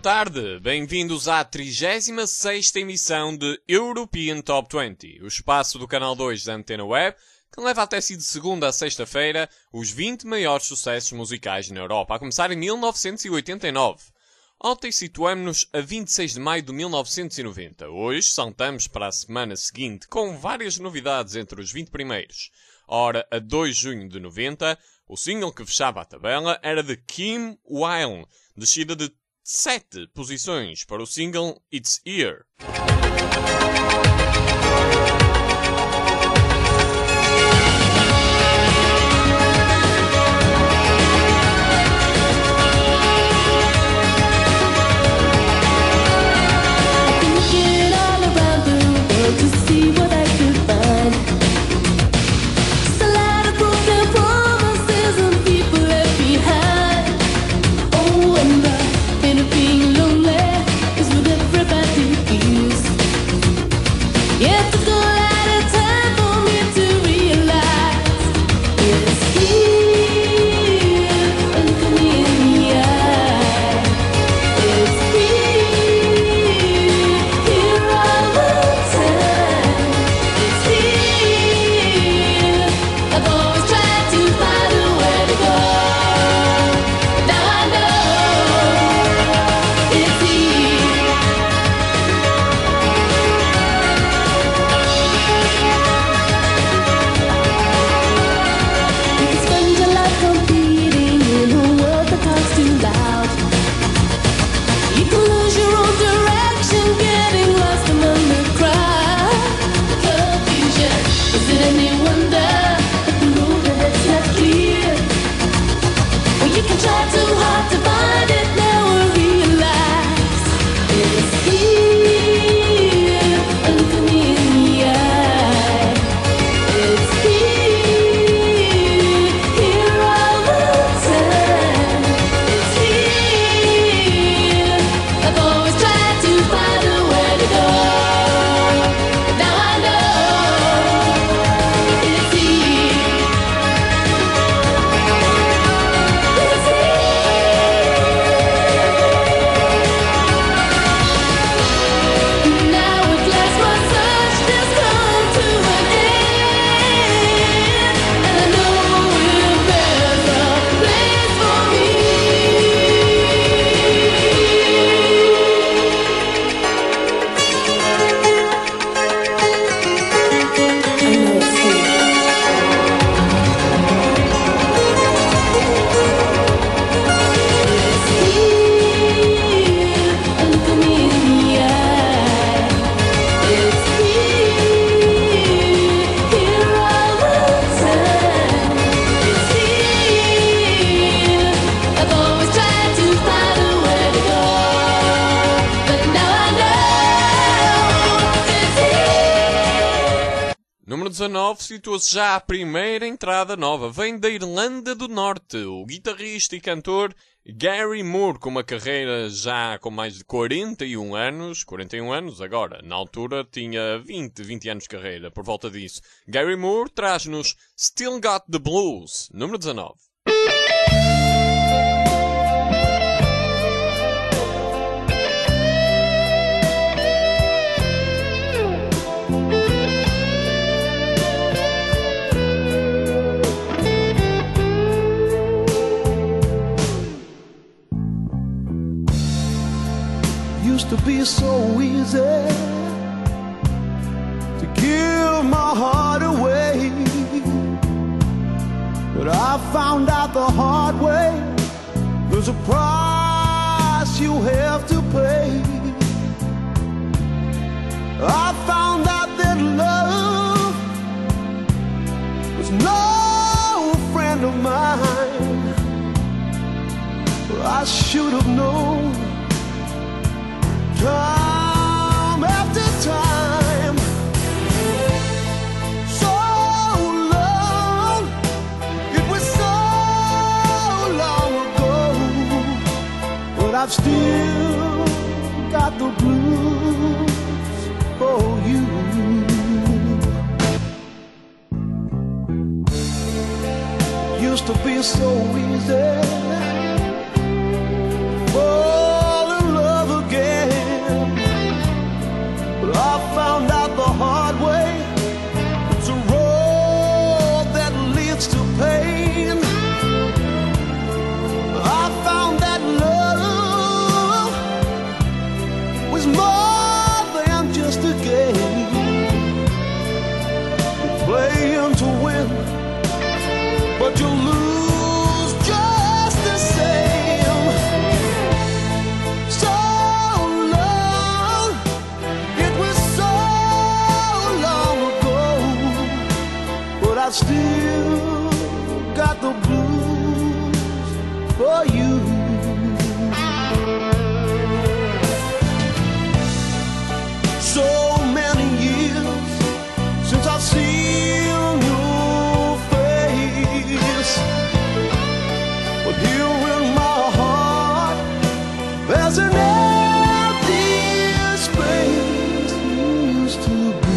tarde, bem-vindos à 36ª emissão de European Top 20, o espaço do canal 2 da Antena Web, que leva até si de segunda a sexta-feira os 20 maiores sucessos musicais na Europa, a começar em 1989. Ontem situamos-nos a 26 de maio de 1990. Hoje saltamos para a semana seguinte, com várias novidades entre os 20 primeiros. Ora, a 2 de junho de 90, o single que fechava a tabela era de Kim Wilde, descida de 7 posições para o single It's Here. Número 19 situa-se já a primeira entrada nova. Vem da Irlanda do Norte. O guitarrista e cantor Gary Moore, com uma carreira já com mais de 41 anos. 41 anos agora. Na altura tinha 20 anos de carreira, por volta disso. Gary Moore traz-nos Still Got the Blues. Número 19. Used to be so easy to give my heart away, but I found out the hard way there's a price you have to pay. I found out that love was no friend of mine. I should have known time after time. So long, it was so long ago, but I've still got the blues for you. Used to be so easy, fall in love found out the hard way. It's a road that leads to pain. I found that love was more than just a game. You're playing to win, but you lose just the same. So long, it was so long ago, but I still got the blues for you. So many years since I've seen your face, but here in my heart there's an empty space used to be.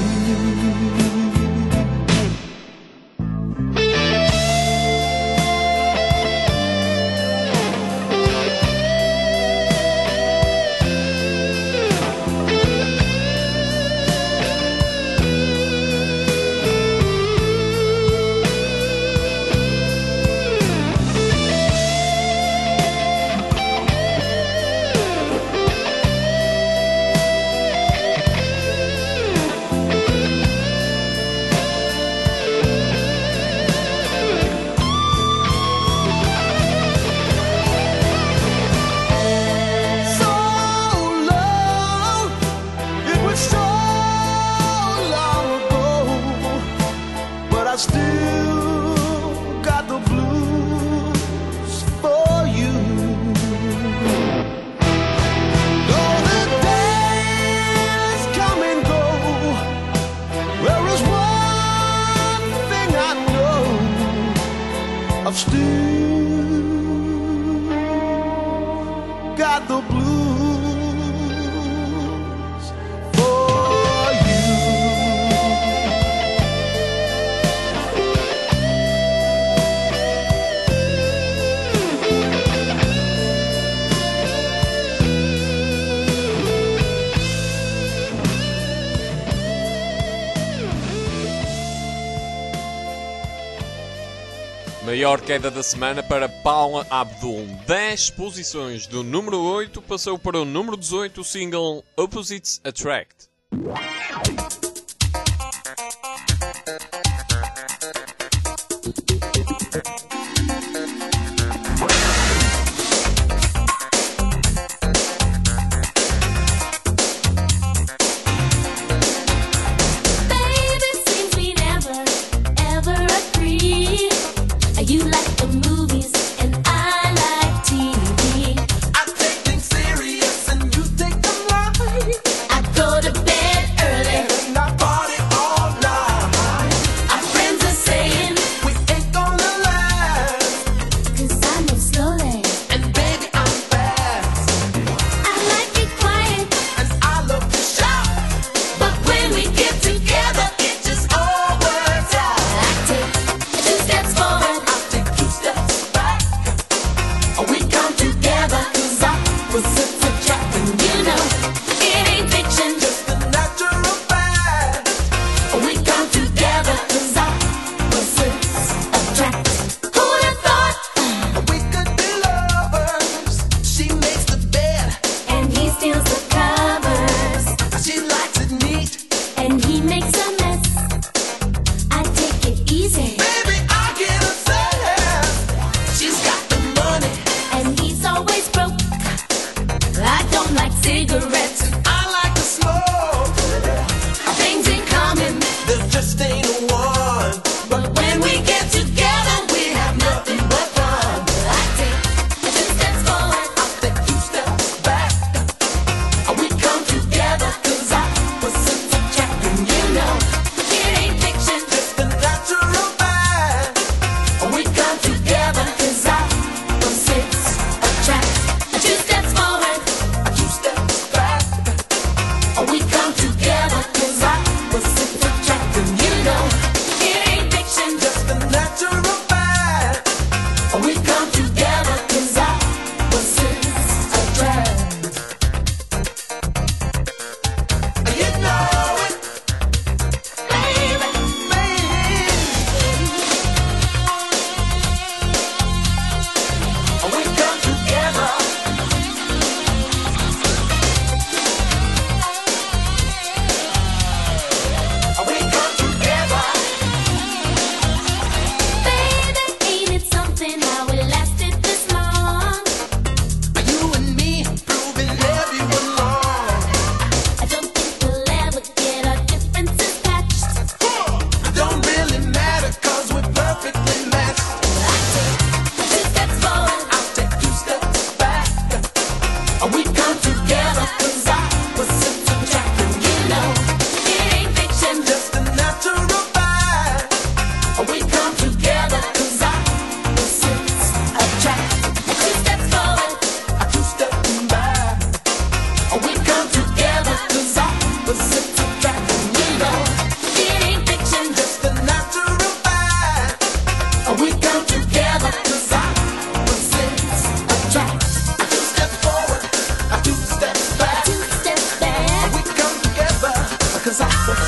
So long, it was so long ago, but I still got the blues for you. Though the days come and go, there is one thing I know: I've still got the blues for you. Maior queda da semana para Paula Abdul. 10 posições do número 8 passou para o número 18 o single Opposites Attract. Baby, seems we never, ever agree. You like the movies and I like TV. I take things serious and you take them light. I go to bed early. And I party all night. Our friends are saying, We ain't gonna last. 'cause I move slowly. And baby, I'm fast. I like it quiet, And I love to shout. but when we get together, It just all works out. I take 2 steps forward. I take 2 steps back. We come together 'cause opposites attract. And You know, it ain't fiction. just the natural fact. We come together 'cause opposites attract. Who'd have thought? We could be lovers. She makes the bed. And he steals the covers. She likes it neat. And he makes a mess. I take it easy. Baby, I get obsessed. She's got the money. And he's always broke. I don't like cigarettes. I like to smoke. Things in common. There just ain't one. But when we get together, we have nothing but fun. I take 2 steps forward. I take 2 steps back. We come together 'cause opposites attract. And You know, it ain't fiction. just the natural fact. We come together 'cause opposites attract. 2 steps forward. 2 steps back. We come together 'cause opposites attract. And you know, it ain't fiction. Just the natural fact. We come together 'cause opposites attract. You know it.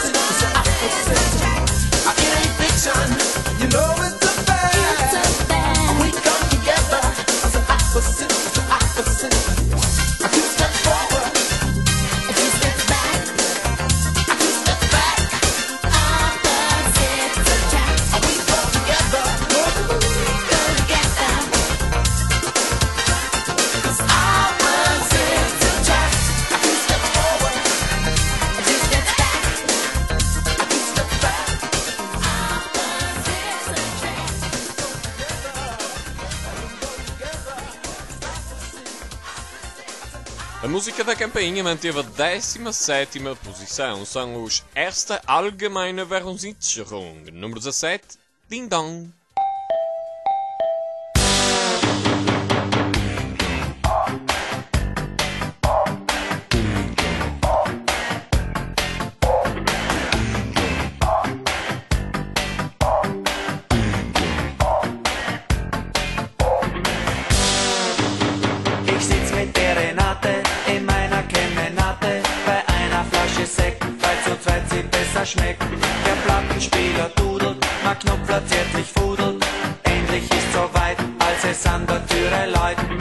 opposite, it's the opposite. It ain't fiction, you know it's a fact. It's a fact. We come together as the opposite, it's the opposite. Two steps forward, Two steps back. two steps back. Opposites attract. We come together, Go together. 'cause opposites attract. Two steps forward, Two steps back. two steps back. Opposites attract. A música da campainha manteve a 17ª posição. São os Erste Allgemeine Währungssicherung. Número 17, Ding Dong. Ich sitz mit der Renate in meiner Kemenate bei einer Flasche Sekt, weil zu zweit sie besser schmeckt. Der Plattenspieler dudelt, mag Knopfler zärtlich fudelt. Endlich ist soweit, als es an der Türe läuten.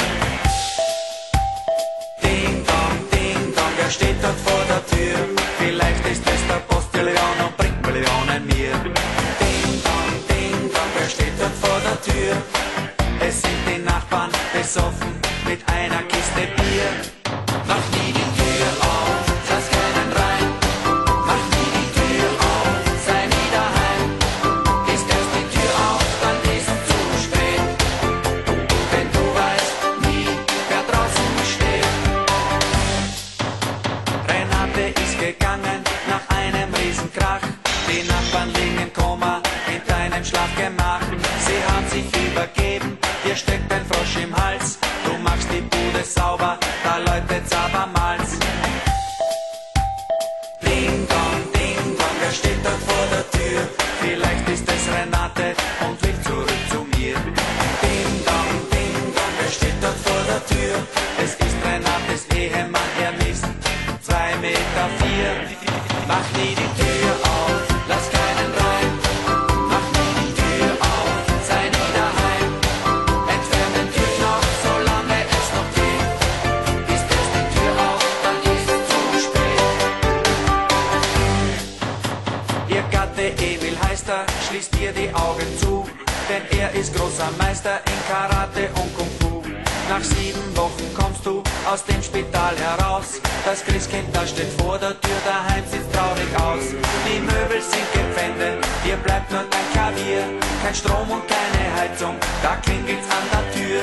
Ding dong, wer steht dort vor der Tür? Vielleicht ist es der Postillion und bringt Millionen mir. Ding dong, wer steht dort vor der Tür? Es sind die Nachbarn besoffen mit einer Kiste Bier. Mach nie die Tür auf, lass keinen rein. Mach nie die Tür auf, sei nie daheim. Ist erst die Tür auf, dann ist zu spät. Denn du weißt nie, wer draußen steht. Renate ist gegangen nach einem Riesenkrach. Die Nachbarn liegen im Koma in deinem Schlafgemach. Sie haben sich übergeben, dir steckt ein Frosch im Hals. Du machst die Bude sauber, da läutet's abermals. Ding dong, wer steht dort vor der Tür? Vielleicht ist es Renate und will zurück zu mir. Ding dong, wer steht dort vor der Tür? Es ist Renates Ehemann, er misst 2,4 Meter. Mach nie die Tür auf, lass keinen rein. Mach nie die Tür auf, sei nie daheim. Entfern den Türknopf, solange es noch geht. Ist erst die Tür auf, dann ist es zu spät. Ihr Gatte Emil heißt er, schließt ihr die Augen zu, denn er ist großer Meister in Karate und Kung Fu. Nach 7 Wochen kommst du aus dem Spital heraus. Das Christkind, das steht vor der Tür, daheim sieht traurig aus. Die Möbel sind gepfändet, dir bleibt nur dein Klavier. Kein Strom und keine Heizung, da klingelt's an der Tür.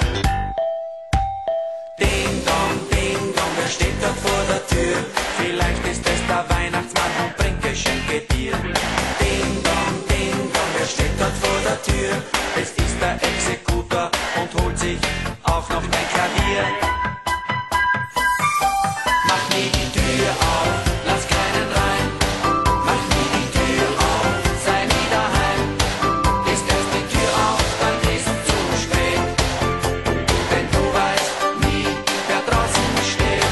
Ding dong, wer steht dort vor der Tür? Vielleicht ist es der Weihnachtsmann und bringt Geschenke dir. Ding dong, wer steht dort vor der Tür? Es ist der Exekutor und holt sich auch noch dein Klavier. Mach nie die Tür auf, lass keinen rein. Mach nie die Tür auf, sei nie daheim. Ist erst die Tür auf, dann ist es zu spät. Denn du weißt nie, wer draußen steht.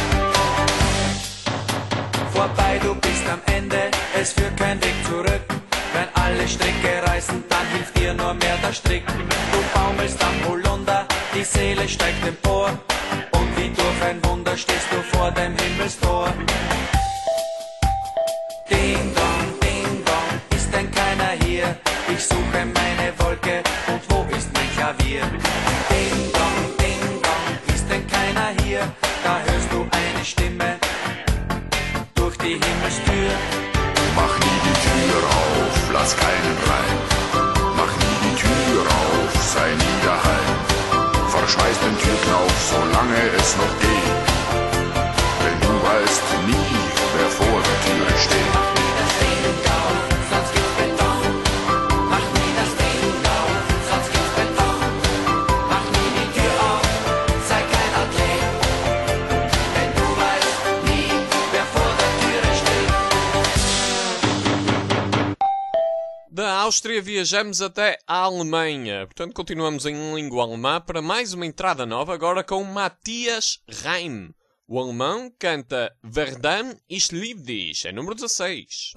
Vorbei, du bist am Ende, es führt kein Weg zurück. Wenn alle Stricke reißen, dann hilft dir nur mehr der Strick. Du baumelst am Holunder, die Seele steigt empor. Und wie durch ein Wunder stehst du vor dem Himmelstor. Ding dong, ist denn keiner hier? Ich suche meine Wolke und wo ist mein Klavier? Ding dong, ist denn keiner hier? Da hörst du eine Stimme durch die Himmelstür. Mach nie die Tür auf, lass keinen rein. Mach nie die Tür auf, sei nie daheim. Verschmeiß den Türknauf, solange es noch geht. Denn du weißt nie, wer vor der Türe steht. Mach nie das Ding auf, sonst gibt's Beton. Mach nie das Ding auf, sonst gibt's Beton. Mach nie die Tür auf, sei kein Athlet. Denn du weißt nie, wer vor der Türe steht. Da Áustria viajamos até a Alemanha. Portanto, continuamos em língua alemã para mais uma entrada nova, agora com Matthias Reim. O alemão canta Verdammt, ich lieb dich, é número 16.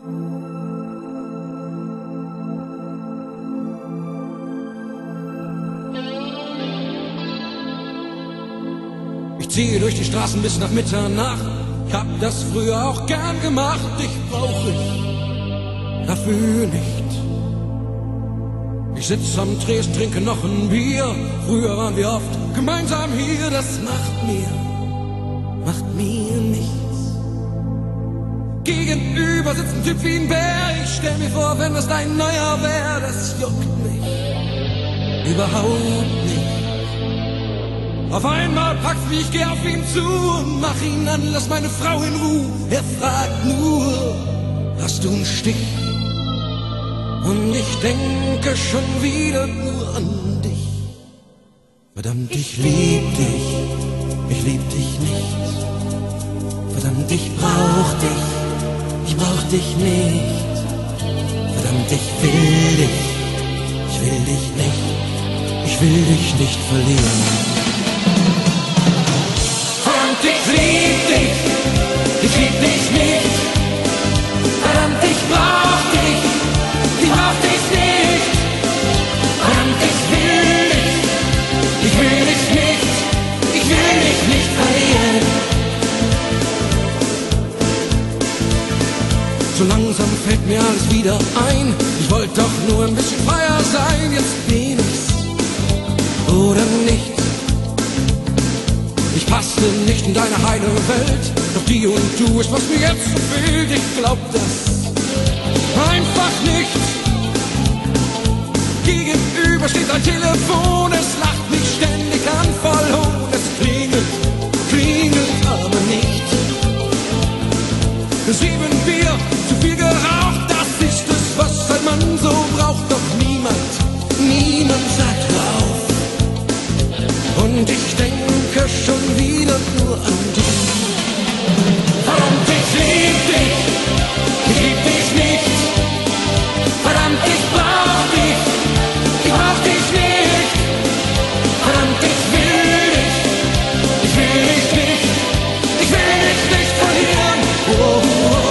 Ich ziehe durch die Straßen bis nach Mitternacht. Ich hab das früher auch gern gemacht. Dich brauch ich dafür nicht. Ich sitz am Tresen, trinke noch ein Bier. Früher waren wir oft gemeinsam hier. Das macht mir nichts. Gegenüber sitzt ein Typ wie ein Bär. Ich stell mir vor, wenn das dein neuer wär. Das juckt mich überhaupt nicht. Auf einmal packt's mich, ich geh auf ihn zu und mach ihn an, lass meine Frau in Ruhe. Er fragt nur, hast du einen Stich? Und ich denke schon wieder nur an dich. Verdammt, ich lieb dich nicht. Verdammt, ich brauch dich nicht. Verdammt, ich will dich nicht verlieren. Ich lieb dich nicht. Verdammt, ich brauch dich nicht. Verdammt, ich will dich nicht verlieren. So langsam fällt mir alles wieder ein. Ich wollte doch nur ein bisschen freier sein. Jetzt bin ich's oder nichts. Ich passte nicht in deine heile Welt, doch die und du ist, was mir jetzt so fehlt. Ich glaub das einfach nicht. Gegenüber steht ein Telefon, es lacht mich ständig an, voll Hohn. Es klingelt aber nicht. 7 Bier, zu viel geraucht, das ist es, was ein Mann so braucht. Doch niemand sagt auf. Und ich denke schon wieder nur an dich. Verdammt, ich lieb dich nicht. Verdammt, ich brauch dich nicht. Verdammt, ich will dich nicht verlieren. Oh, oh, oh.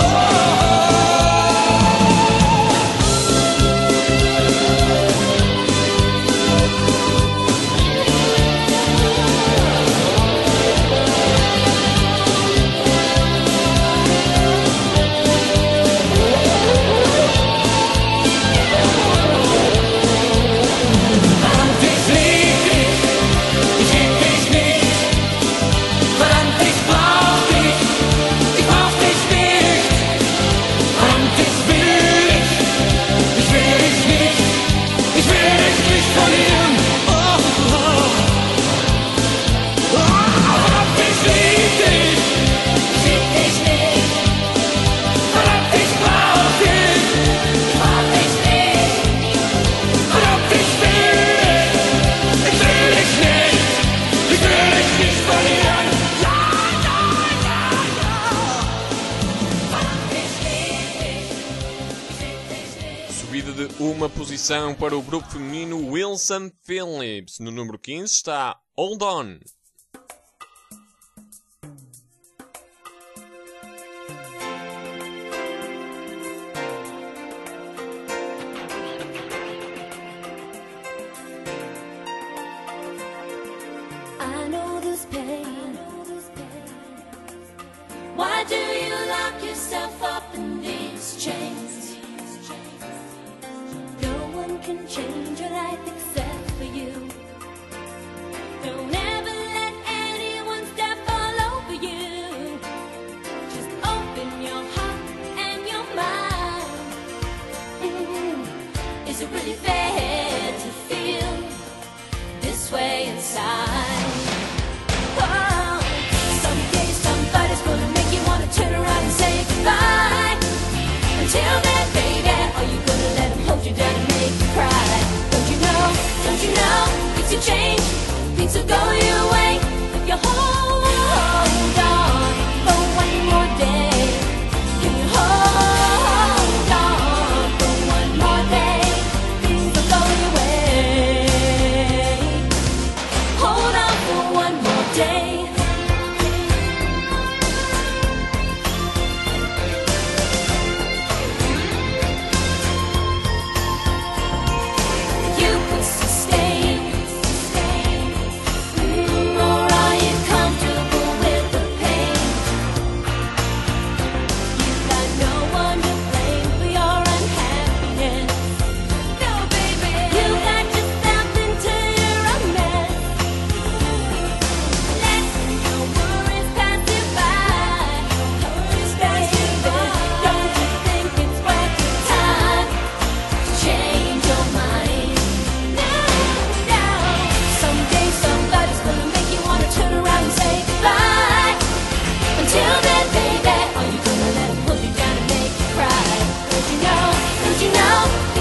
Uma posição para o grupo feminino Wilson Phillips. No número 15 está Hold On. I know this pain. Why do you lock yourself up in these chains? No one can change your life except for you. Don't ever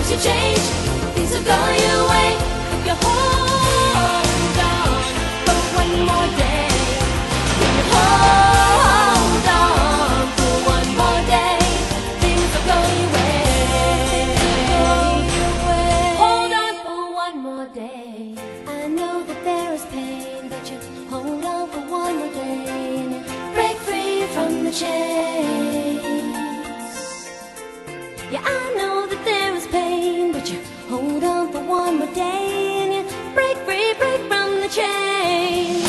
times you change, things will go your way. If you hold on for one more day, if you hold on for one more day, things will go your way. Hold on for one more day. I know that there is pain, but you hold on for one more day and you break free from the chains. Yeah, I know that there is pain, but you hold on for one more day and you break free, break from the chains.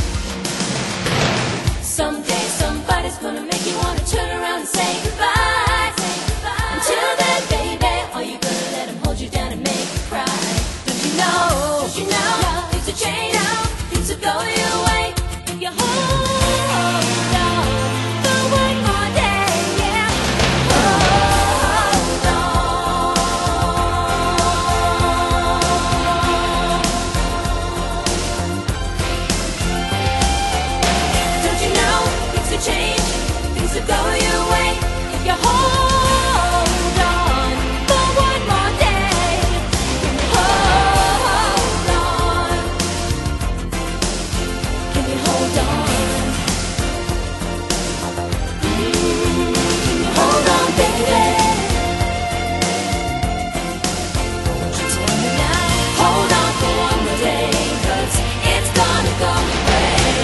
Someday somebody's gonna make you wanna turn around and say goodbye. Until then, baby, are you gonna let him hold you down and make you cry? Don't you know, things will change, things will go your way. If you hold on for one more day, yeah. Hold on. Don't you know, things will change, things will go your way. If you hold on for one more day, hold on. Can you hold on? Can you hold on, baby? Just tell me now. Hold on for one more day, 'cause it's gonna go your way.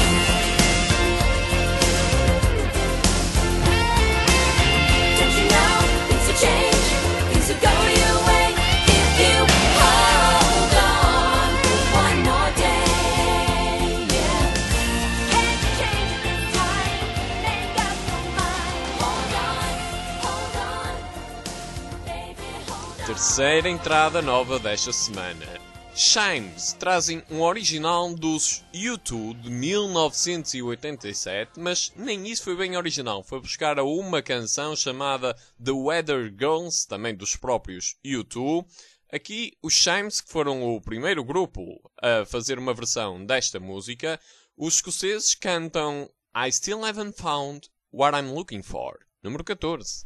Don't you know, things will change, things will go your way. If you hold on for one more day, yeah. Can't change this time, make up your mind. Hold on, baby, hold on. Terceira entrada nova desta semana. Chimes trazem um original dos U2 de 1987, mas nem isso foi bem original. Foi buscar a uma canção chamada The Weather Girls, também dos próprios U2. Aqui, os Chimes, que foram o primeiro grupo a fazer uma versão desta música, os escoceses cantam I Still Haven't Found What I'm Looking For, número 14.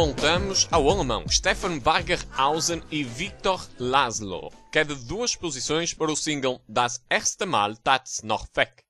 voltamos ao alemão Stefan Wagerhausen e Victor Laszlo, cada 2 posições para o single Das erste Mal tat's noch weg.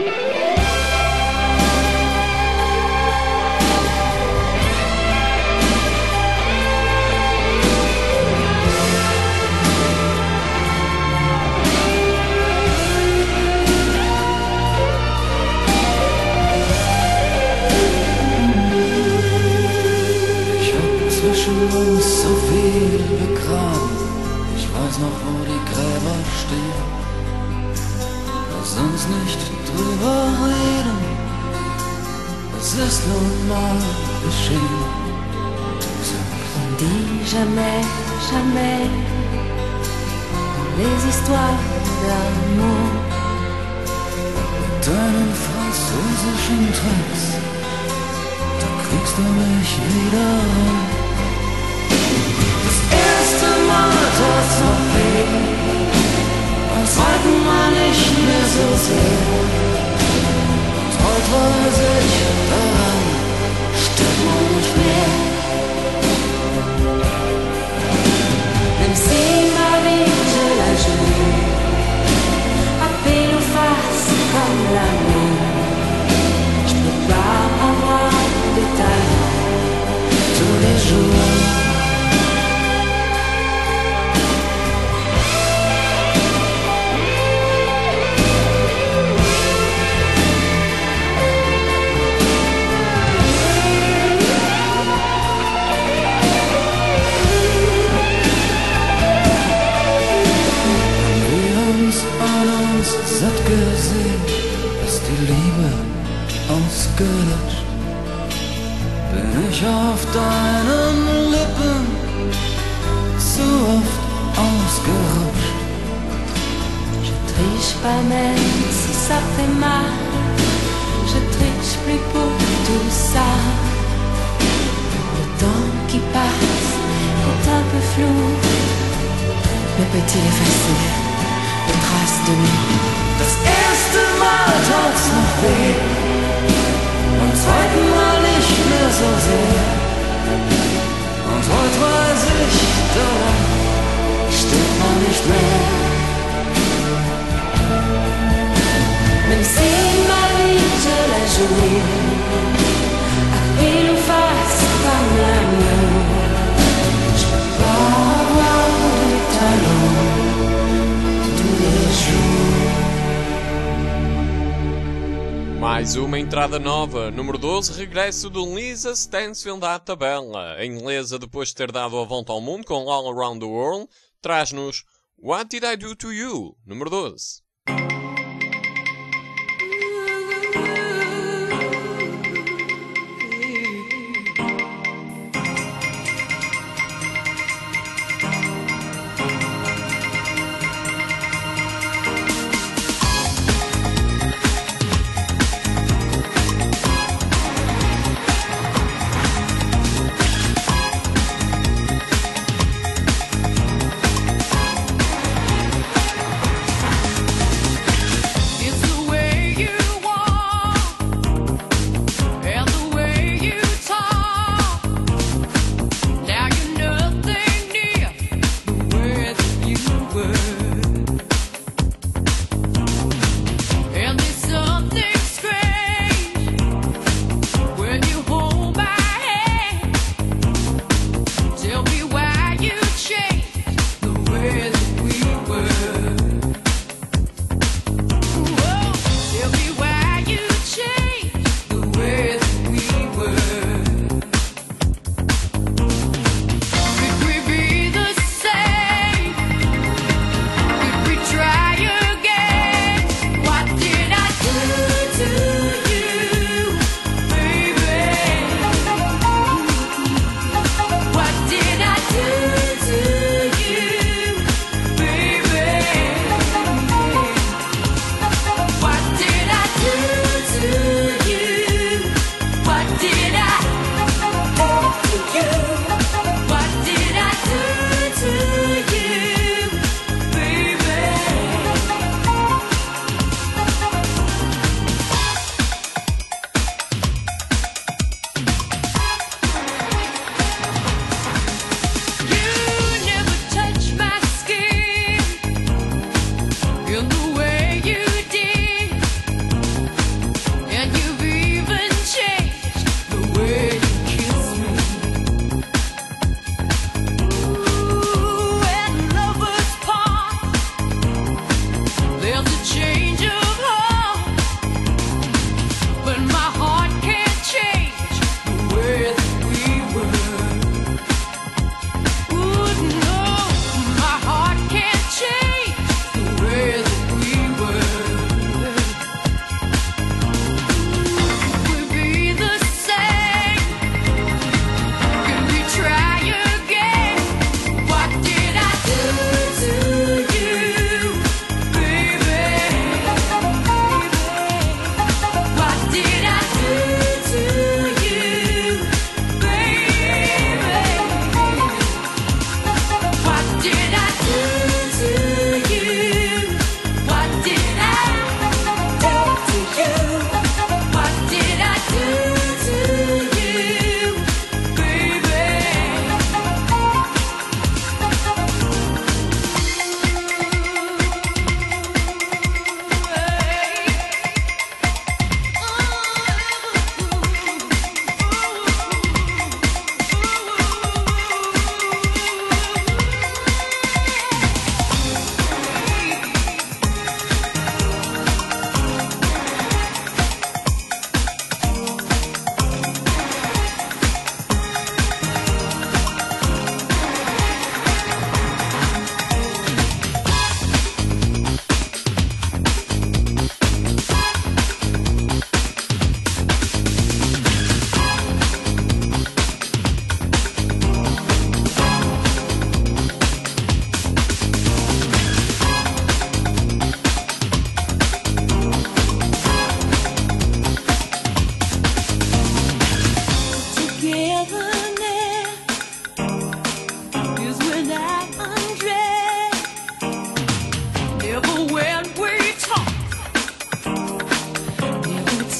Zwischen uns so viel begraben. Ich weiß noch, wo die Gräber stehen. Lass uns nicht drüber reden. Es ist nun mal geschehen. On dit jamais, jamais les histoires d'amour. Mit deinen französischen Tricks, da kriegst du mich wieder ran. Das erste Mal tat's noch weh, beim zweiten Mal nicht mehr so sehr. Und heute weiß ich, daran stirbt man nicht mehr. Même si ma vie je la joue à pile ou face comme l'amour, je peux pas avoir de talent tous les jours. Satt gesehen, ist die Liebe ausgelöscht. Bin ich auf deinen Lippen zu oft ausgerutscht. Je triche pas même si ça fait mal, je triche plus pour tout ça. Le temps qui passe est un peu flou, mais peut-il effacer les traces de nous? Das erste Mal tat's noch weh, beim zweiten Mal nicht mehr so sehr. Und heute weiß ich, daran stirbt man nicht mehr. Même si ma vie je la joue à pile ou face comme l'amour, je peux pas avoir de talent tous les jours. Mais uma entrada nova, número 12, regresso de Lisa Stansfield à tabela. A inglesa, depois de ter dado a volta ao mundo com All Around the World, traz-nos What Did I Do to You, número 12.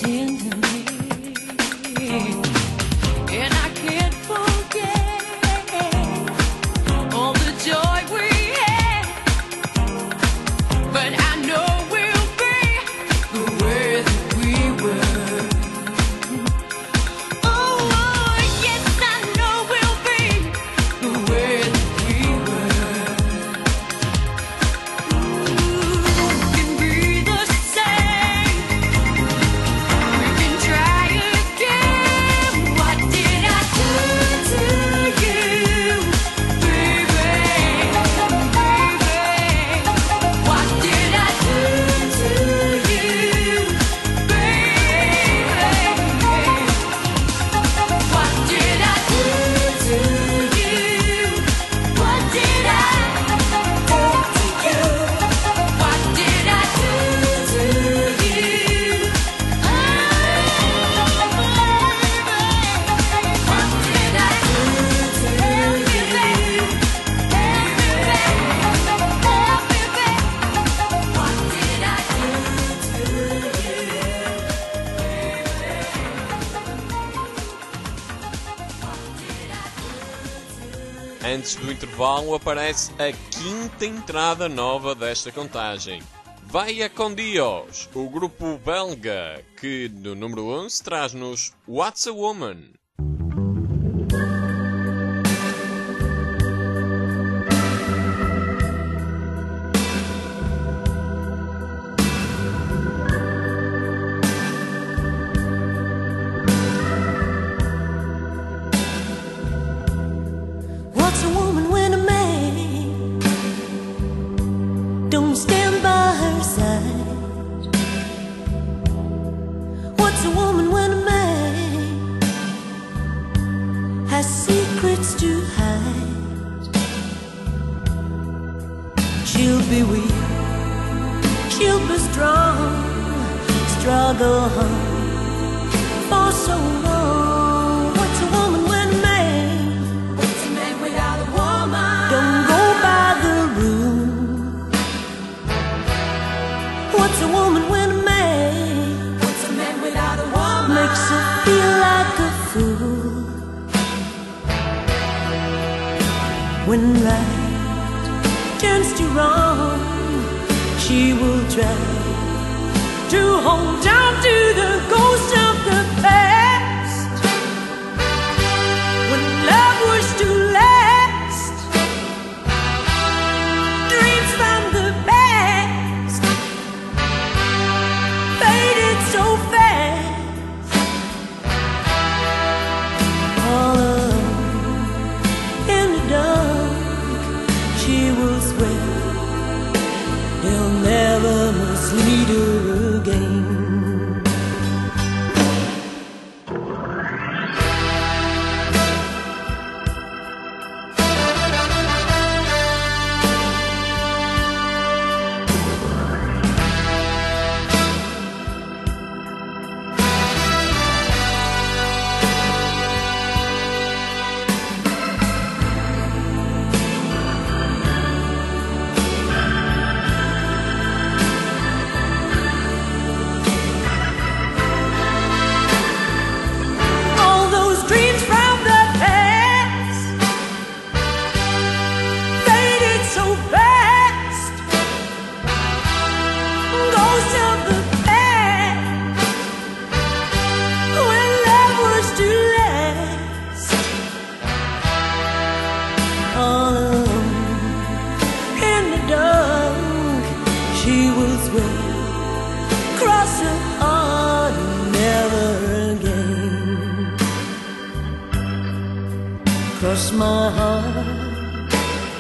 into me, and I can't forget all the joy we had. But I know we'll be the way that we were. Oh, yes, I know we'll be the way that we were. Can be the same. We can try again. What did I do to you, baby? What did I do to you, baby? What did I do to you? What did I do to you? What did I do to you? What did I do to you? Antes do intervalo aparece a quinta entrada nova desta contagem. Vaya con Dios, o grupo belga, que no número 11 traz-nos What's a Woman? What's a woman when a man don't stand by her side? What's a woman when a man has secrets to hide? She'll be weak, she'll be strong, struggle hard for so long. What's a woman when a man What's a man without a woman? don't go by the rule? What's a woman when a man What's a man without a woman? makes her feel like a fool? When right turns to wrong, she will try to hold on to the ghost of the past. When love was to last, dreams from the past faded so fast. All alone in the dark, she will swear they'll never mislead her again. All those dreams from the past faded so fast. Ghosts of the past, when love was to last. All alone in the dark, she will swear, cross her heart, never again. Cross my heart,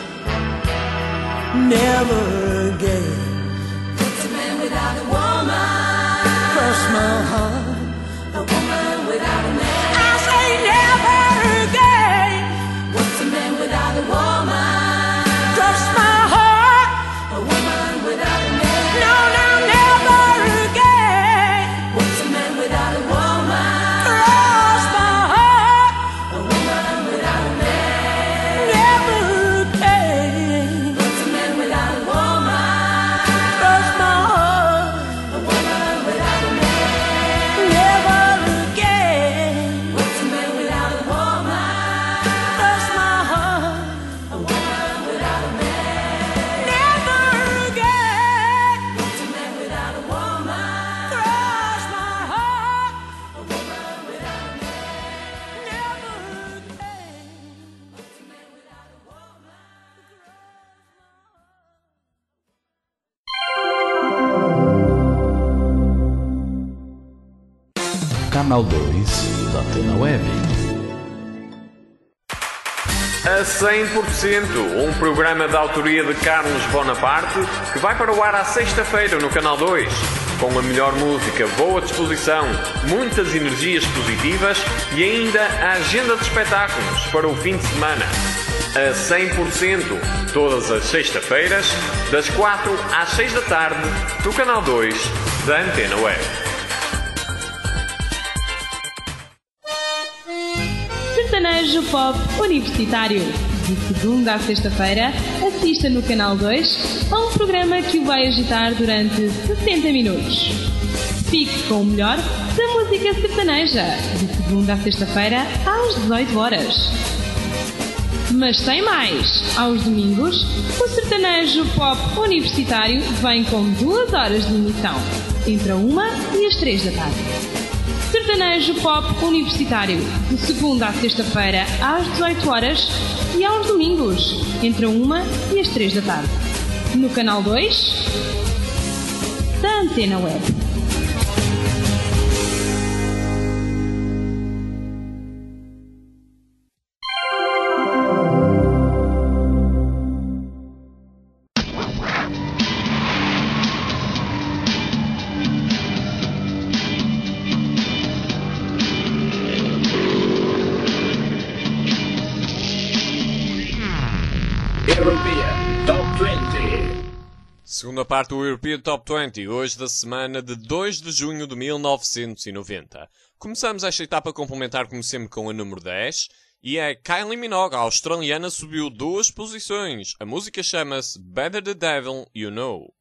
never again. What's a man without a woman? Cross my heart, A woman without a man. I say never again. What's a man without a woman? Cross my heart, A woman without a man. no, no, never again. What's a man without a woman? Cross my heart, A woman without a man. never again. What's a man without a woman? Cross my heart, A woman without a man. Canal 2 da Antena Web. A 100%, um programa de autoria de Carlos Bonaparte que vai para o ar à sexta-feira no Canal 2. Com a melhor música, boa disposição, muitas energias positivas e ainda a agenda de espetáculos para o fim de semana. A 100%, todas as sextas-feiras, das 4 às 6 da tarde, no Canal 2 da Antena Web. Sertanejo Pop Universitário. De segunda à sexta-feira, assista no Canal 2 a um programa que o vai agitar durante 60 minutos. Fique com o melhor da música sertaneja. De segunda à sexta-feira, às 18 horas. Mas tem mais! Aos domingos, o Sertanejo Pop Universitário vem com 2 horas de emissão, entre a 1 e as 3 da tarde. Sertanejo Pop Universitário, de segunda à sexta-feira às 18 horas e aos domingos, entre a 1 e as 3 da tarde. No Canal 2 da Antena Web. Segunda parte do European Top 20, hoje da semana de 2 de junho de 1990. Começamos esta etapa a complementar como sempre com a número 10 e é Kylie Minogue, a australiana, subiu 2 posições. A música chama-se Better the Devil You Know.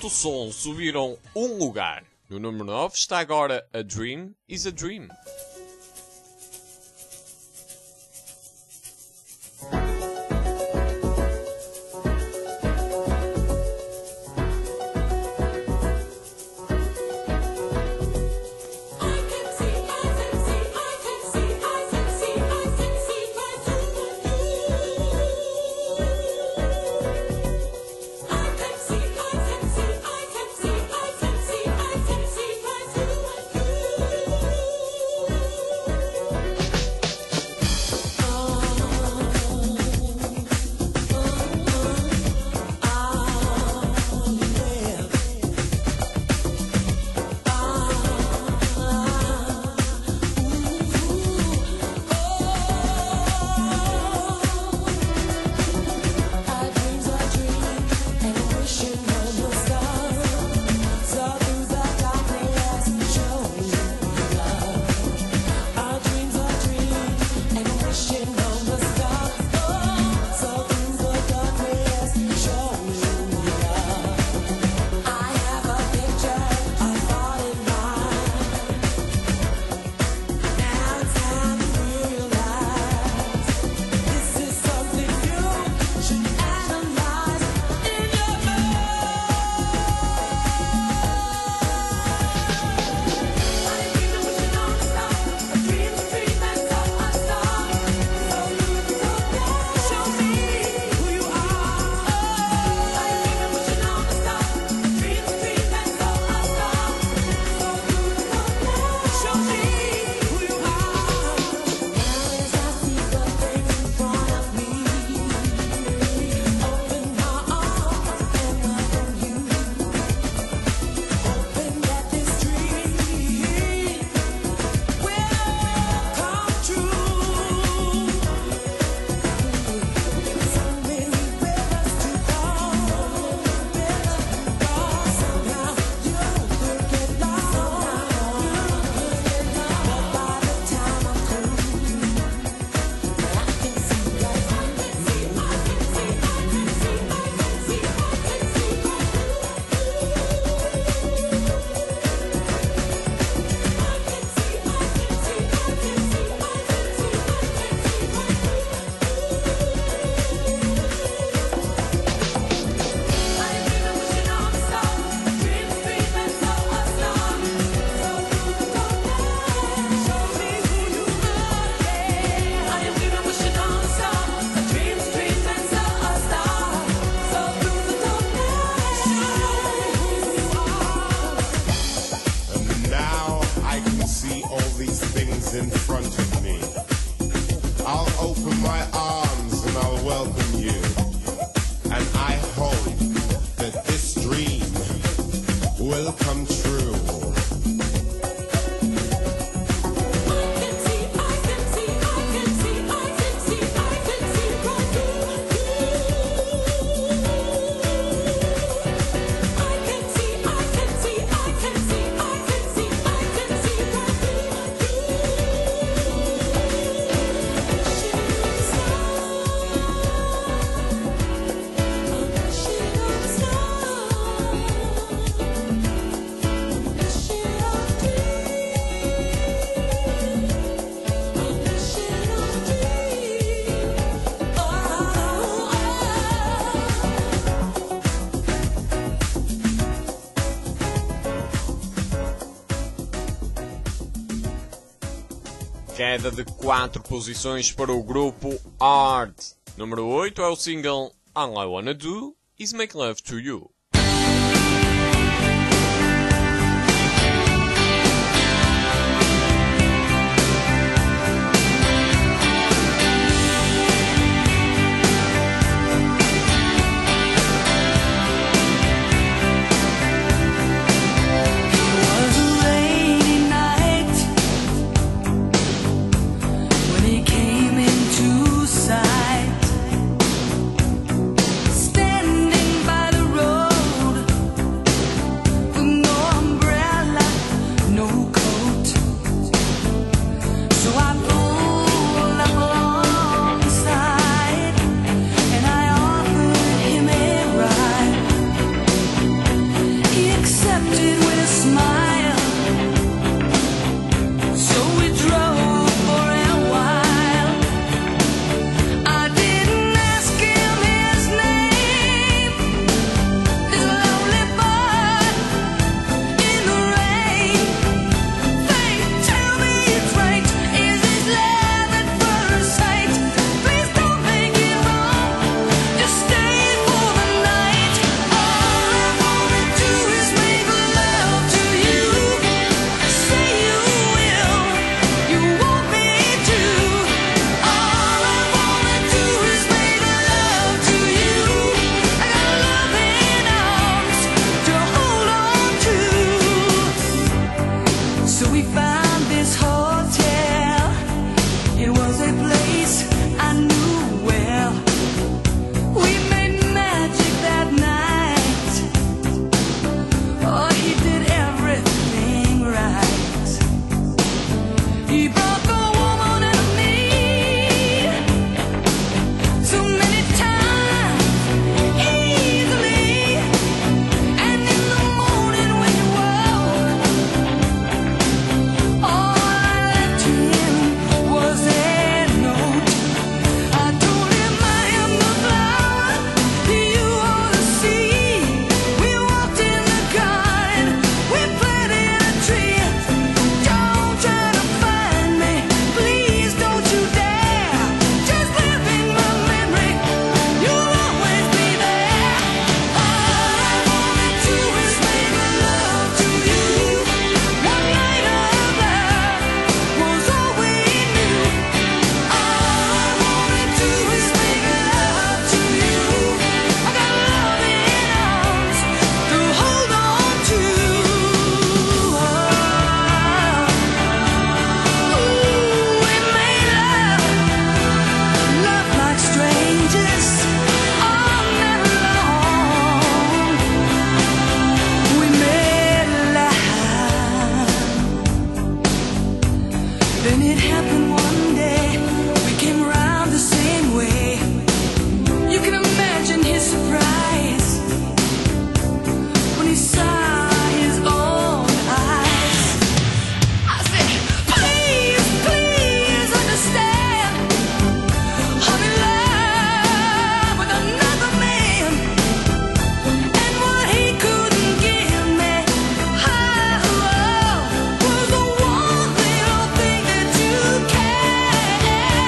Alto Som subiram um lugar. No número 9 está agora A Dream is a Dream. in front of me. I'll open my arms and I'll welcome you. And I hope that this dream will come true. Queda de 4 posições para o grupo Art. Número 8 é o single All I Wanna Do Is Make Love to You. Standing by the road it happened one day. We came around the same way. You can imagine his surprise when he saw his own eyes. I said, please, please understand, I'm in love with another man, and what he couldn't give me, was the one little thing that you can.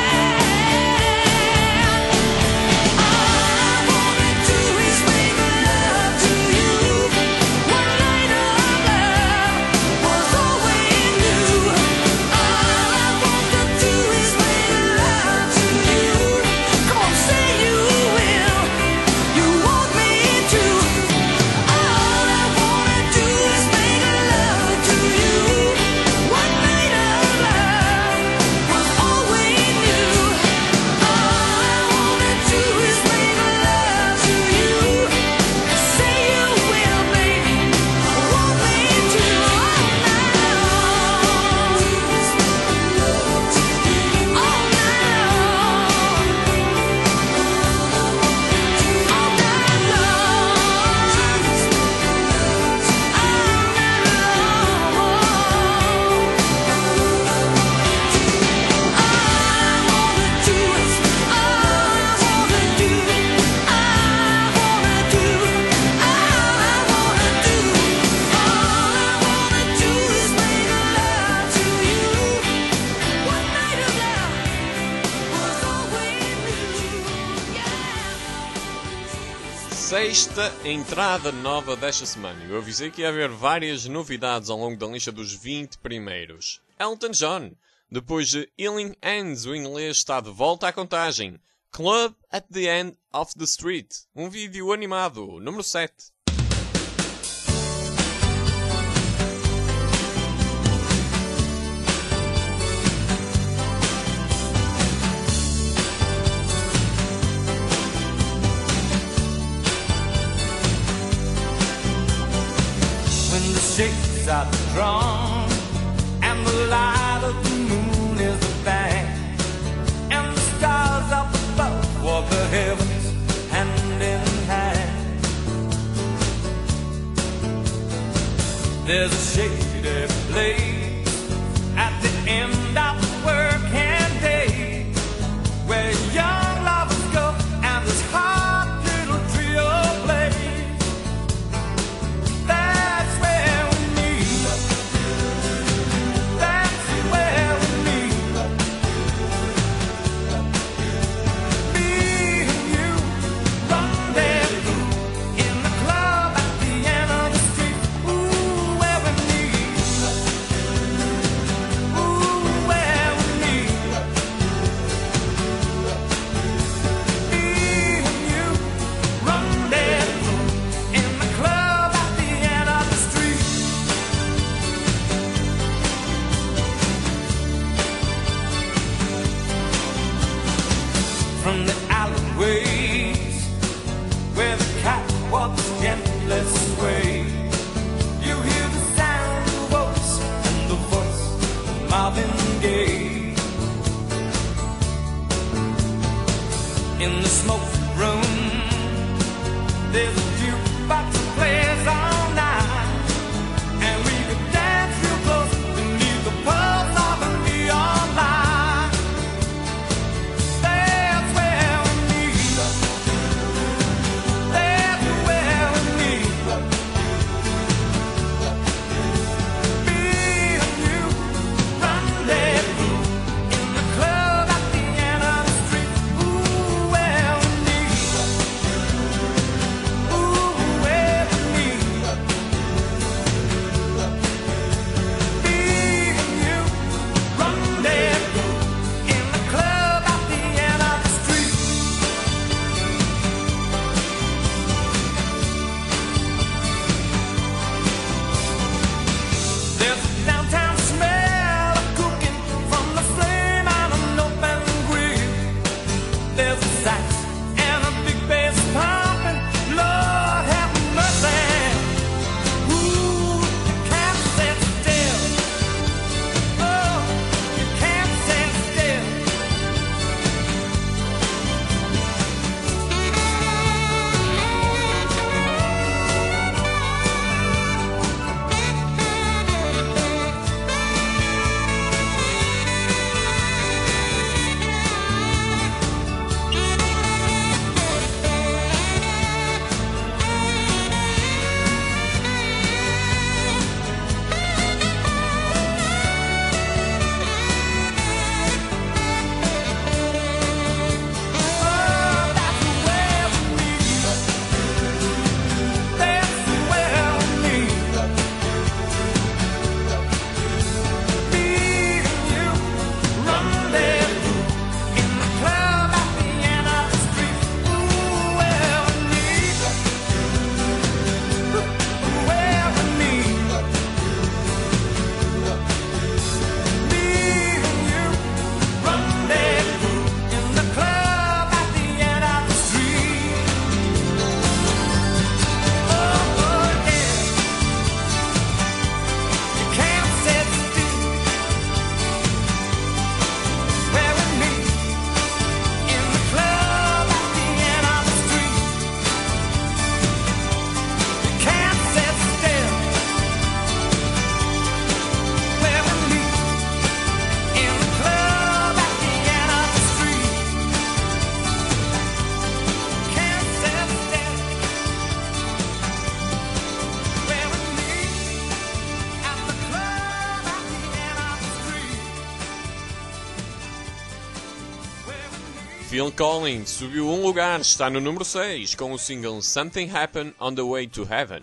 All I wanna do is make love to you. One night of love was all we knew. All I want to do is make love to you. Come on, say you will. You want me to. All I wanna do is make love to you. One night of love was all we knew. All I wanna do is make love to you. Say you will, baby. Want me to. All night long. All night long. All night Sexta entrada nova desta semana. Eu avisei que ia haver várias novidades ao longo da lista dos 20 primeiros. Elton John. Depois de Healing Hands, o inglês está de volta à contagem. Club at the End of the Street. Um vídeo animado. Número 7. When the shades are drawn and the light of the moon is a bang, and the stars up above walk the heavens hand in hand. There's a shady place at the end of the working day, where young lovers go and this hot little trio plays. That's where we meet. That's where we meet. Me and you, rendezvous in the club at the end of the street. Ooh, where we meet. Ooh, where we meet. Me and you, rendezvous in the club at the end of the street. From the alleyways where the catwalks gently sway, you hear the sound of voice and the voice of Marvin Gaye. In the smoke room, there's a jukebox that plays all night, and we could dance real close beneath the pulse of a neon light. That's where we meet. That's where we meet. Me and you, rendezvous in the club at the end of the street. Ooh, where we meet. Ooh, where Phil Collins subiu um lugar, está no número 6, com o single Something Happened on the Way to Heaven.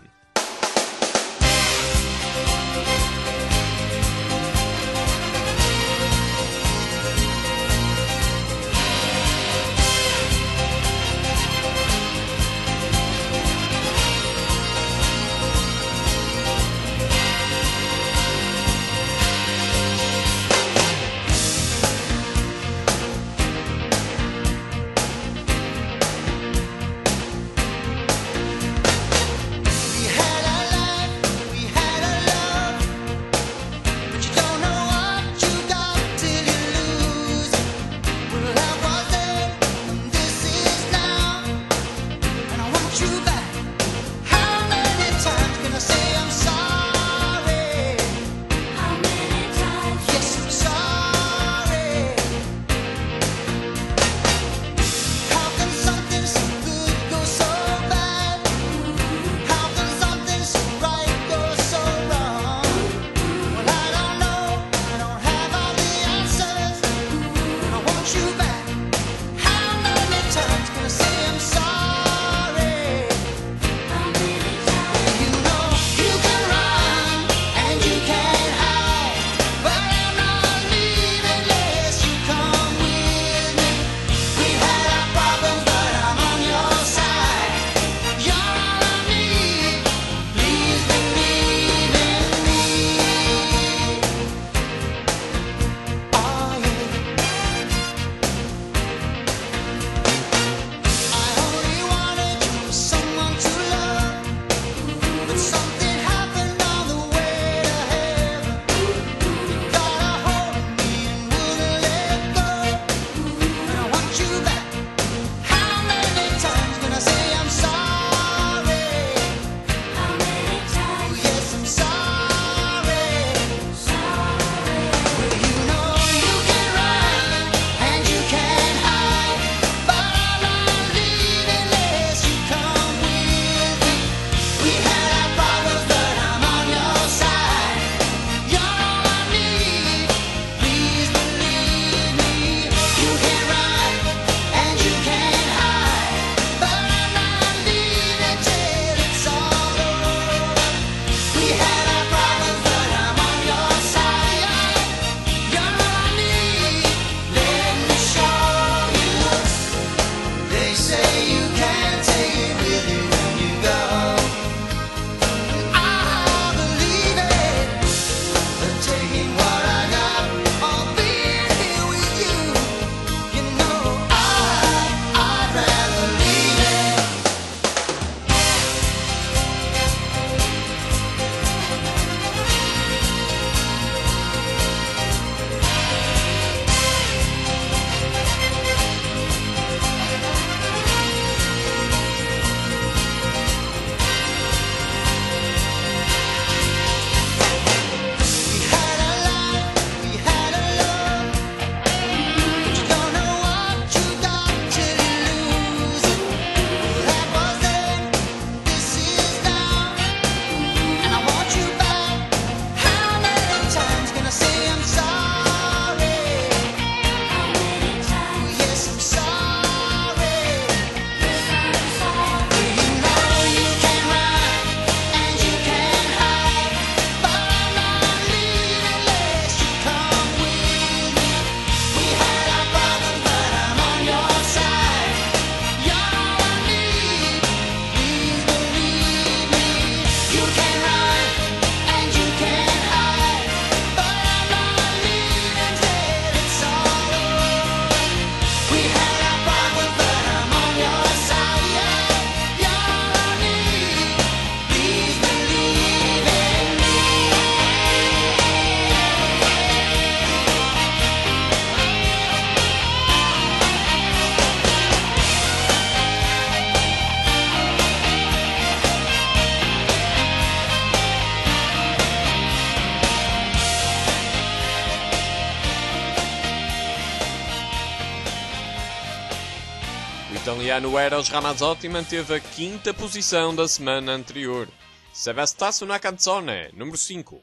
italiano Eros Ramazzotti manteve a quinta posição da semana anterior. Se bastasse una canzone, número 5.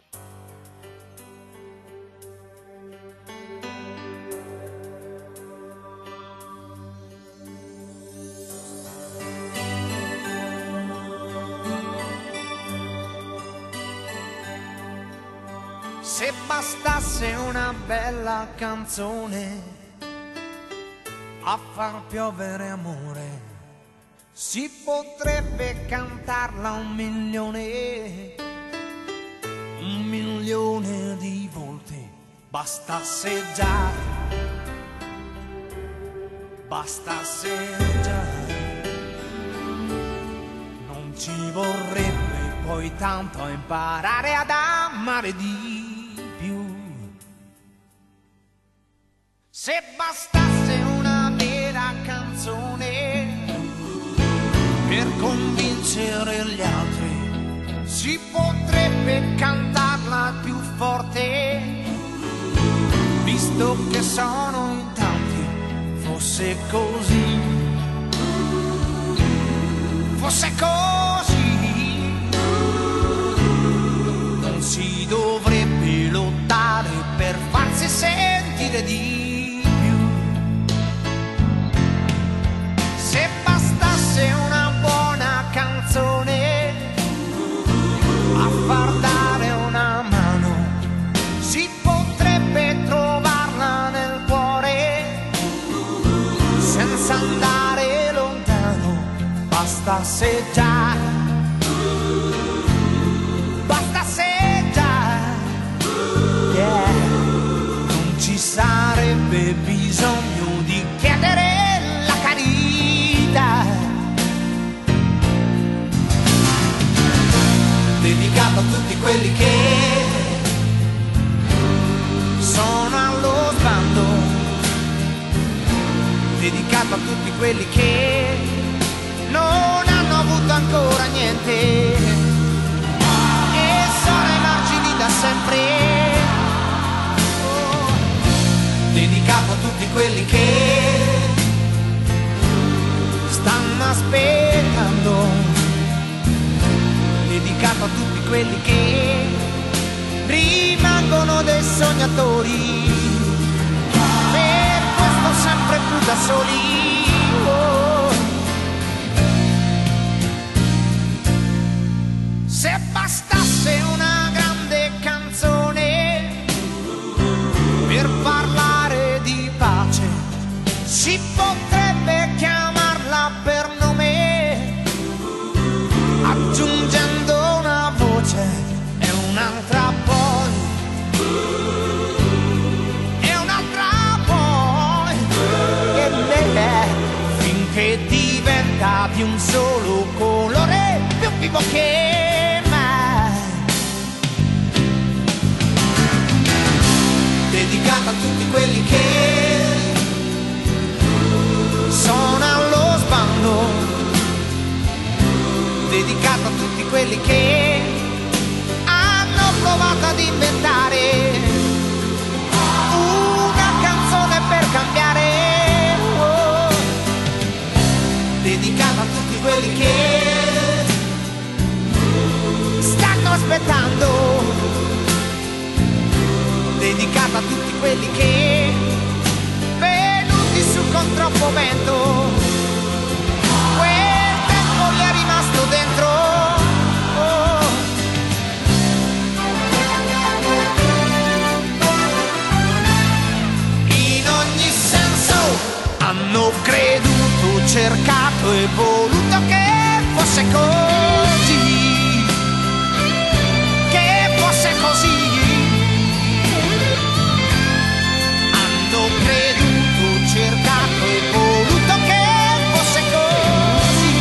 Se bastasse una bella canzone a far piovere amore, si potrebbe cantarla 1.000.000 di volte. Bastasse già, non ci vorrebbe poi tanto a imparare ad amare di più. Se bastasse una vera canzone per convincere gli altri, si potrebbe cantarla più forte, visto che sono in tanti. Fosse così, non si dovrebbe lottare per farsi sentire di più. Se bastasse una buona canzone a far dare una mano, si potrebbe trovarla nel cuore senza andare lontano. Bastasse già, yeah. Non ci sarebbe bisogno di chiedere la carità. Dedicato a tutti quelli che sono allo sbando, dedicato a tutti quelli che non hanno avuto ancora niente e sono ai margini da sempre. Oh, dedicato a tutti quelli che stanno aspettando, dedicato a tutti quelli che rimangono dei sognatori, per questo sempre più da soli. Oh. Se bastasse una grande canzone per parlare di pace, si potrebbe chiamarla per nome, aggiungendo una voce e un'altra poi, e un'altra poi, finché diventa di un solo colore, più vivo che mai. Dedicata a tutti quelli che sono allo sbando, dedicata a tutti quelli che hanno provato ad inventare una canzone per cambiare. Oh. Dedicata a tutti quelli che stanno aspettando, dedicata a tutti quelli che venuti su con troppo vento, quel tempo gli è rimasto dentro. Oh. In ogni senso hanno creduto, cercato e voluto che fosse così, che fosse così. Hanno creduto, cercato e voluto che fosse così.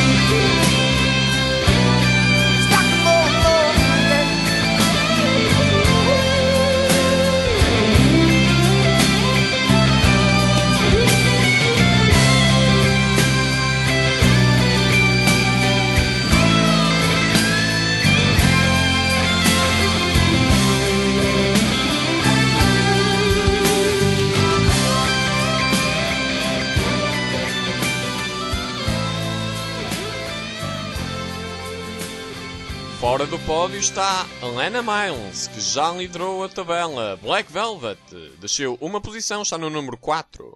Fora do pódio está Alana Miles, que já liderou a tabela. Black Velvet desceu uma posição, está no número 4.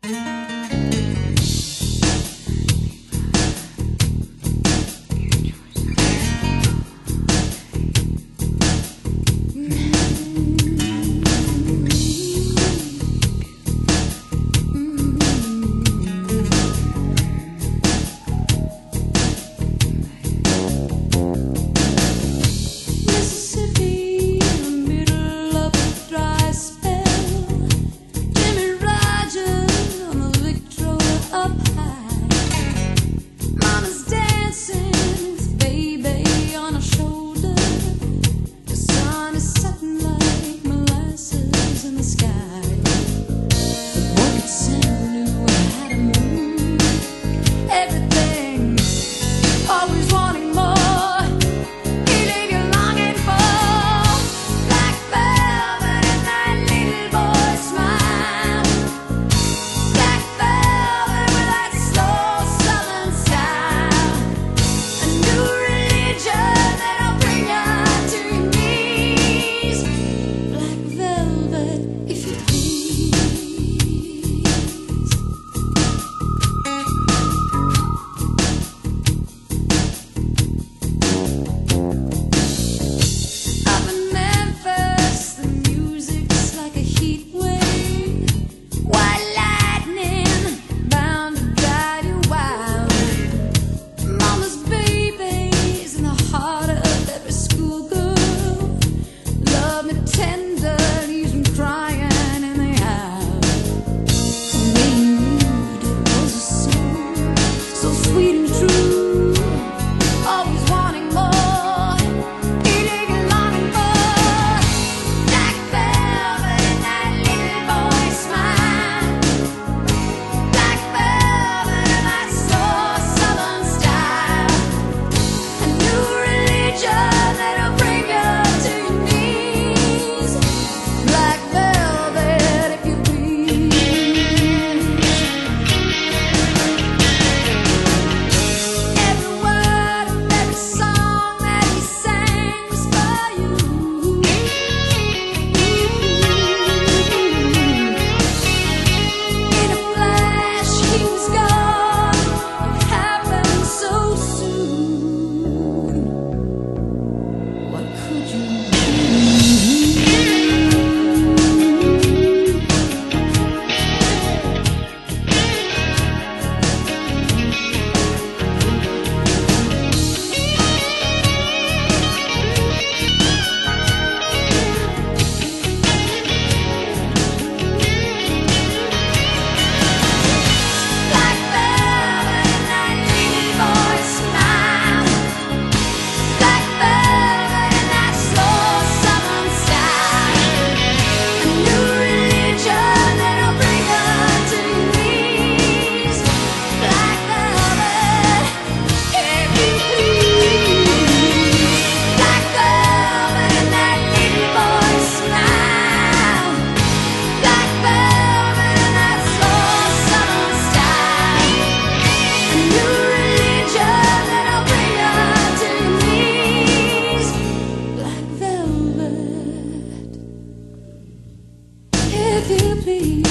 If you please.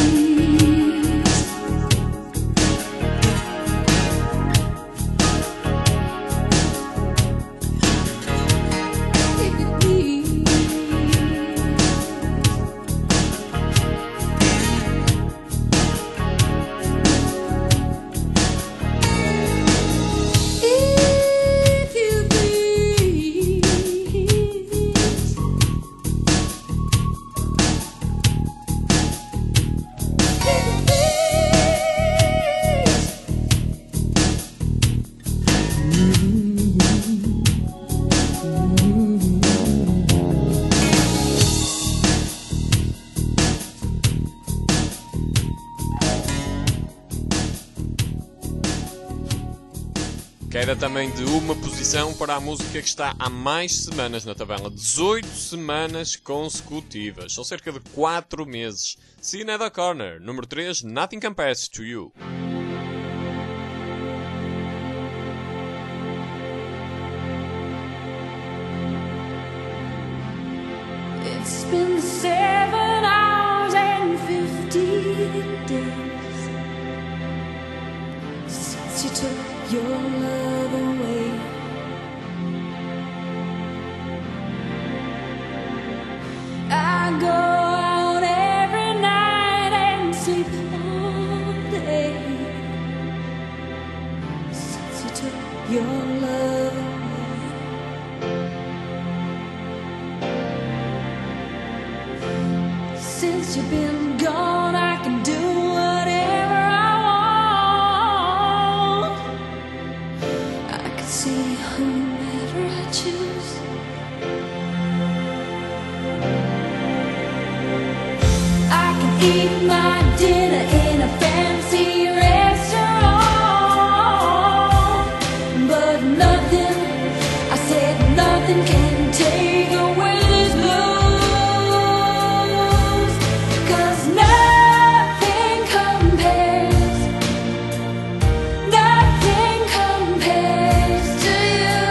If you please. If you please. Queda também de uma posição para a música que está há mais semanas na tabela. 18 semanas consecutivas. São cerca de 4 meses. Sinead O'Connor, número 3, Nothing Compares to You. It's been 7 hours and 50 days since you took your love away. I go out every night and sleep all day since you took your love away. Since you've been gone, I can do whatever I want. I can see whomever I choose. I can eat my dinner in a fancy restaurant, but nothing, I said nothing can take away this blues. 'Cause nothing compares to you.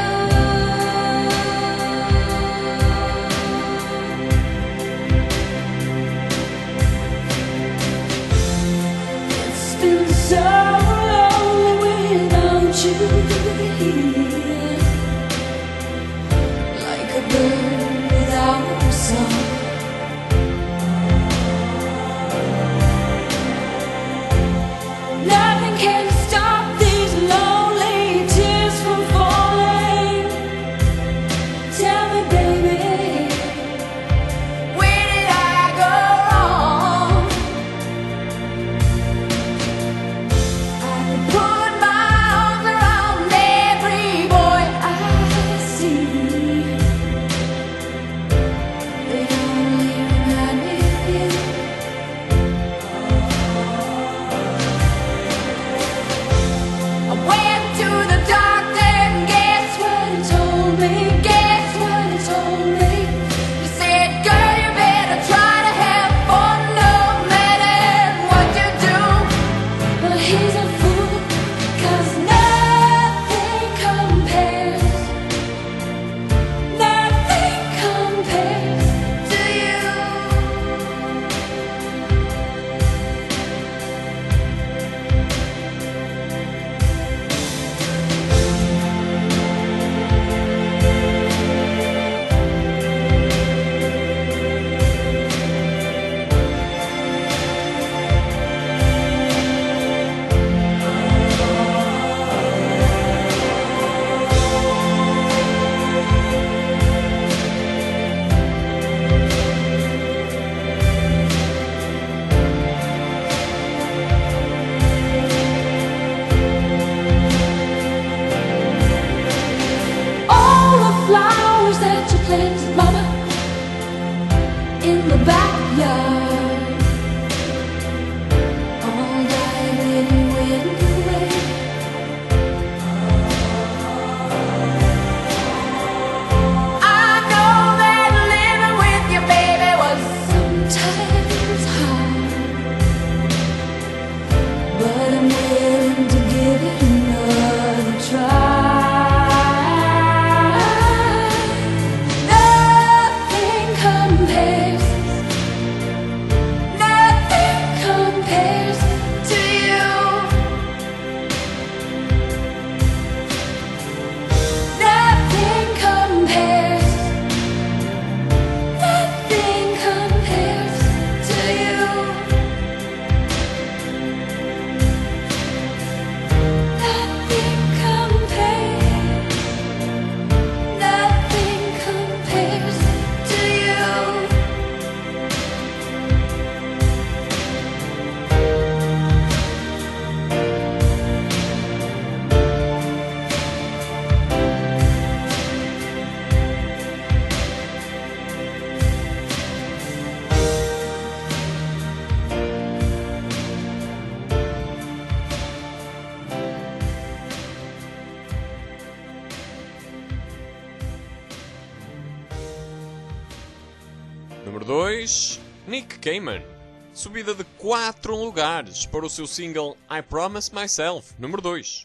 2, Nick Cayman. Subida de 4 lugares para o seu single I Promise Myself, número 2.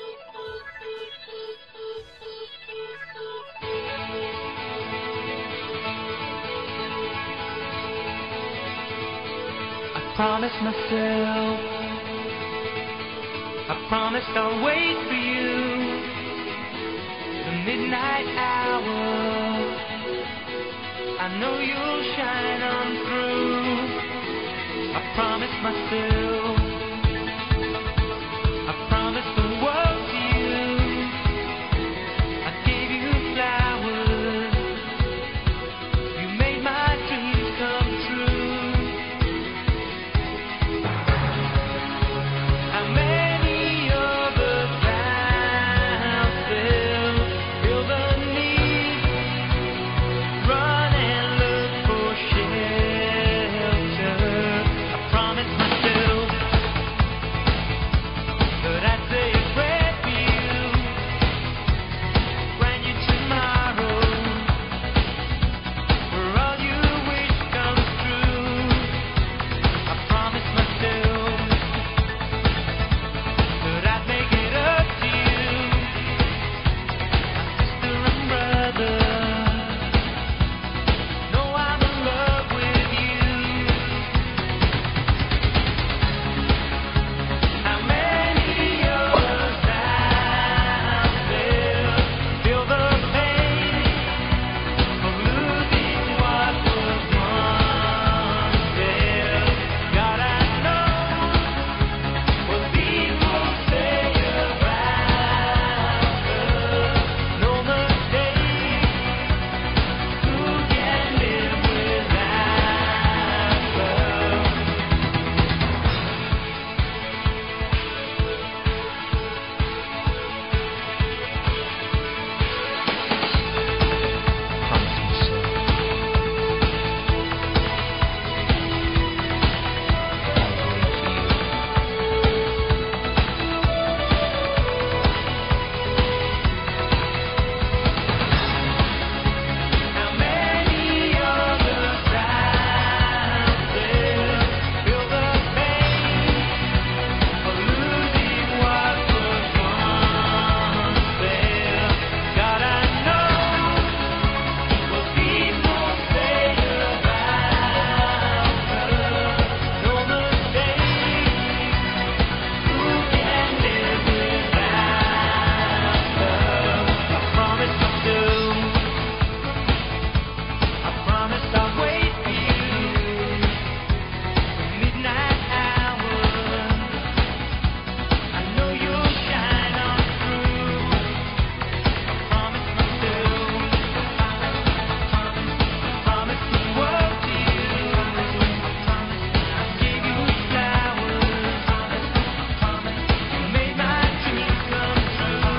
Promise myself, I promised I'll wait for you, the midnight hour, I know you'll shine on through. I promised myself, I promised the world to you, I gave you flowers, you made my dreams come true. How many other times they'll feel the need, run and look for shelter. I promised myself that I'd say a prayer for you, grant you tomorrow, where all you wish comes true. I promised myself that I'd make it up to you, my sister and brother. Know I'm in love with you. How many other times they'll feel the pain of losing what was once theirs? God, I know what people say about us. No mistake, who can live without love? How many other times they'll feel the pain of losing what was once theirs? God, I know what people say about us. No mistake, who can live without love? I promised myself, I promised I'd wait for you, the midnight hour, I know you'll shine on through. I promised myself, I promised the world to you, I gave you flowers, you made my dreams come true.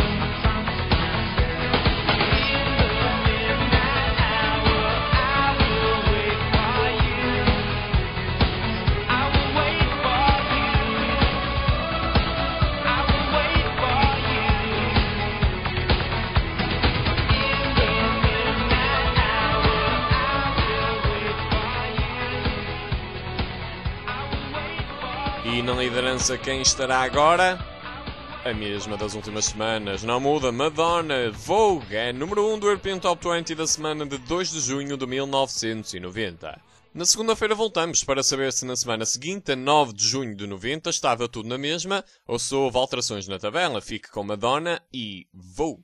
In the midnight hour, I will wait for you. I will wait for you. I will wait for you. In the midnight hour, I will wait for you. E na liderança quem estará agora? A mesma das últimas semanas, não muda. Madonna, Vogue, é número 1 do European Top 20 da semana de 2 de junho de 1990. Na segunda-feira voltamos para saber se na semana seguinte, a 9 de junho de 90, estava tudo na mesma ou se houve alterações na tabela. Fique com Madonna e Vogue.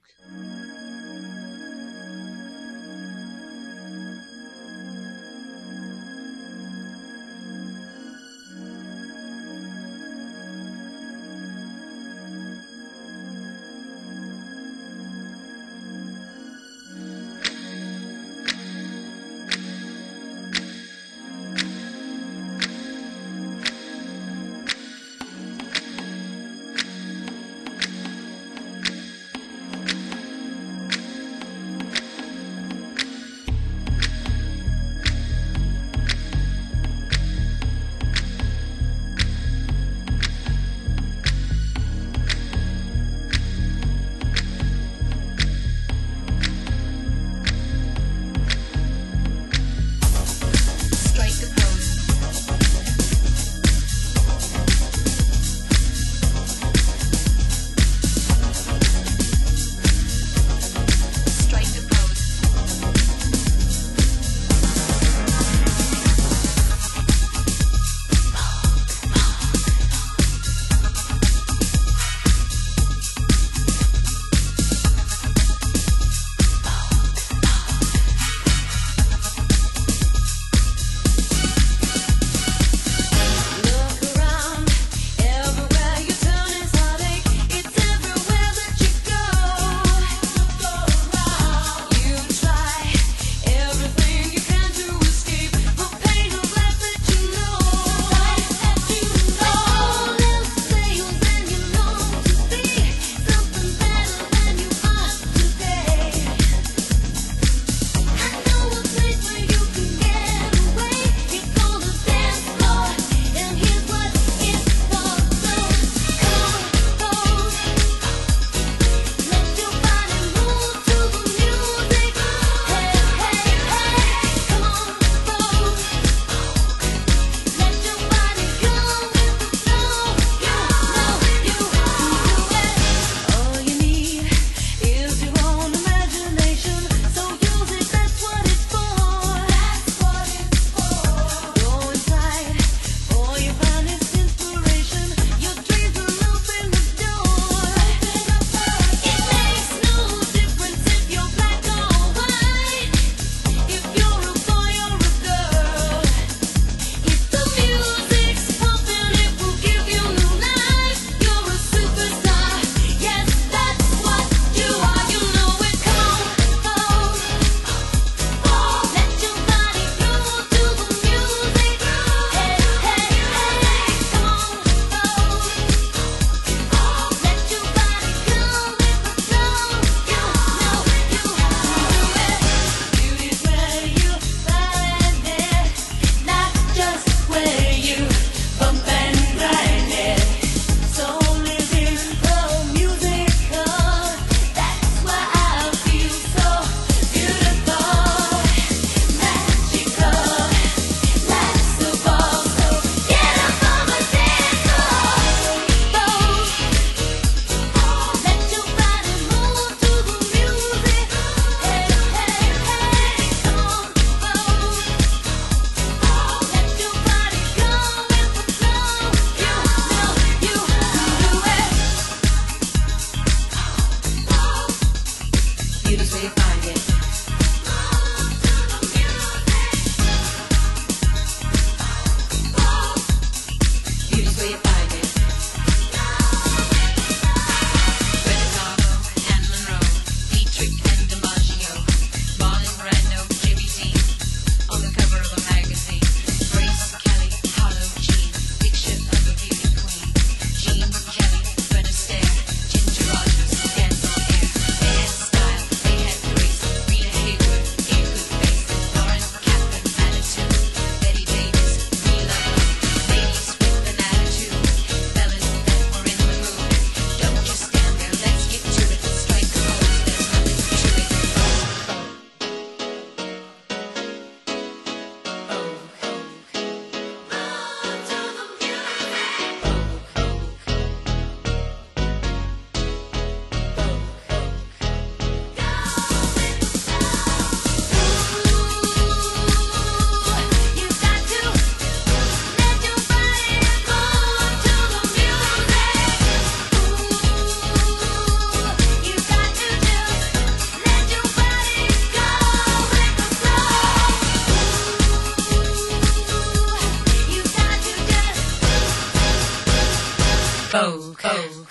cold, cold.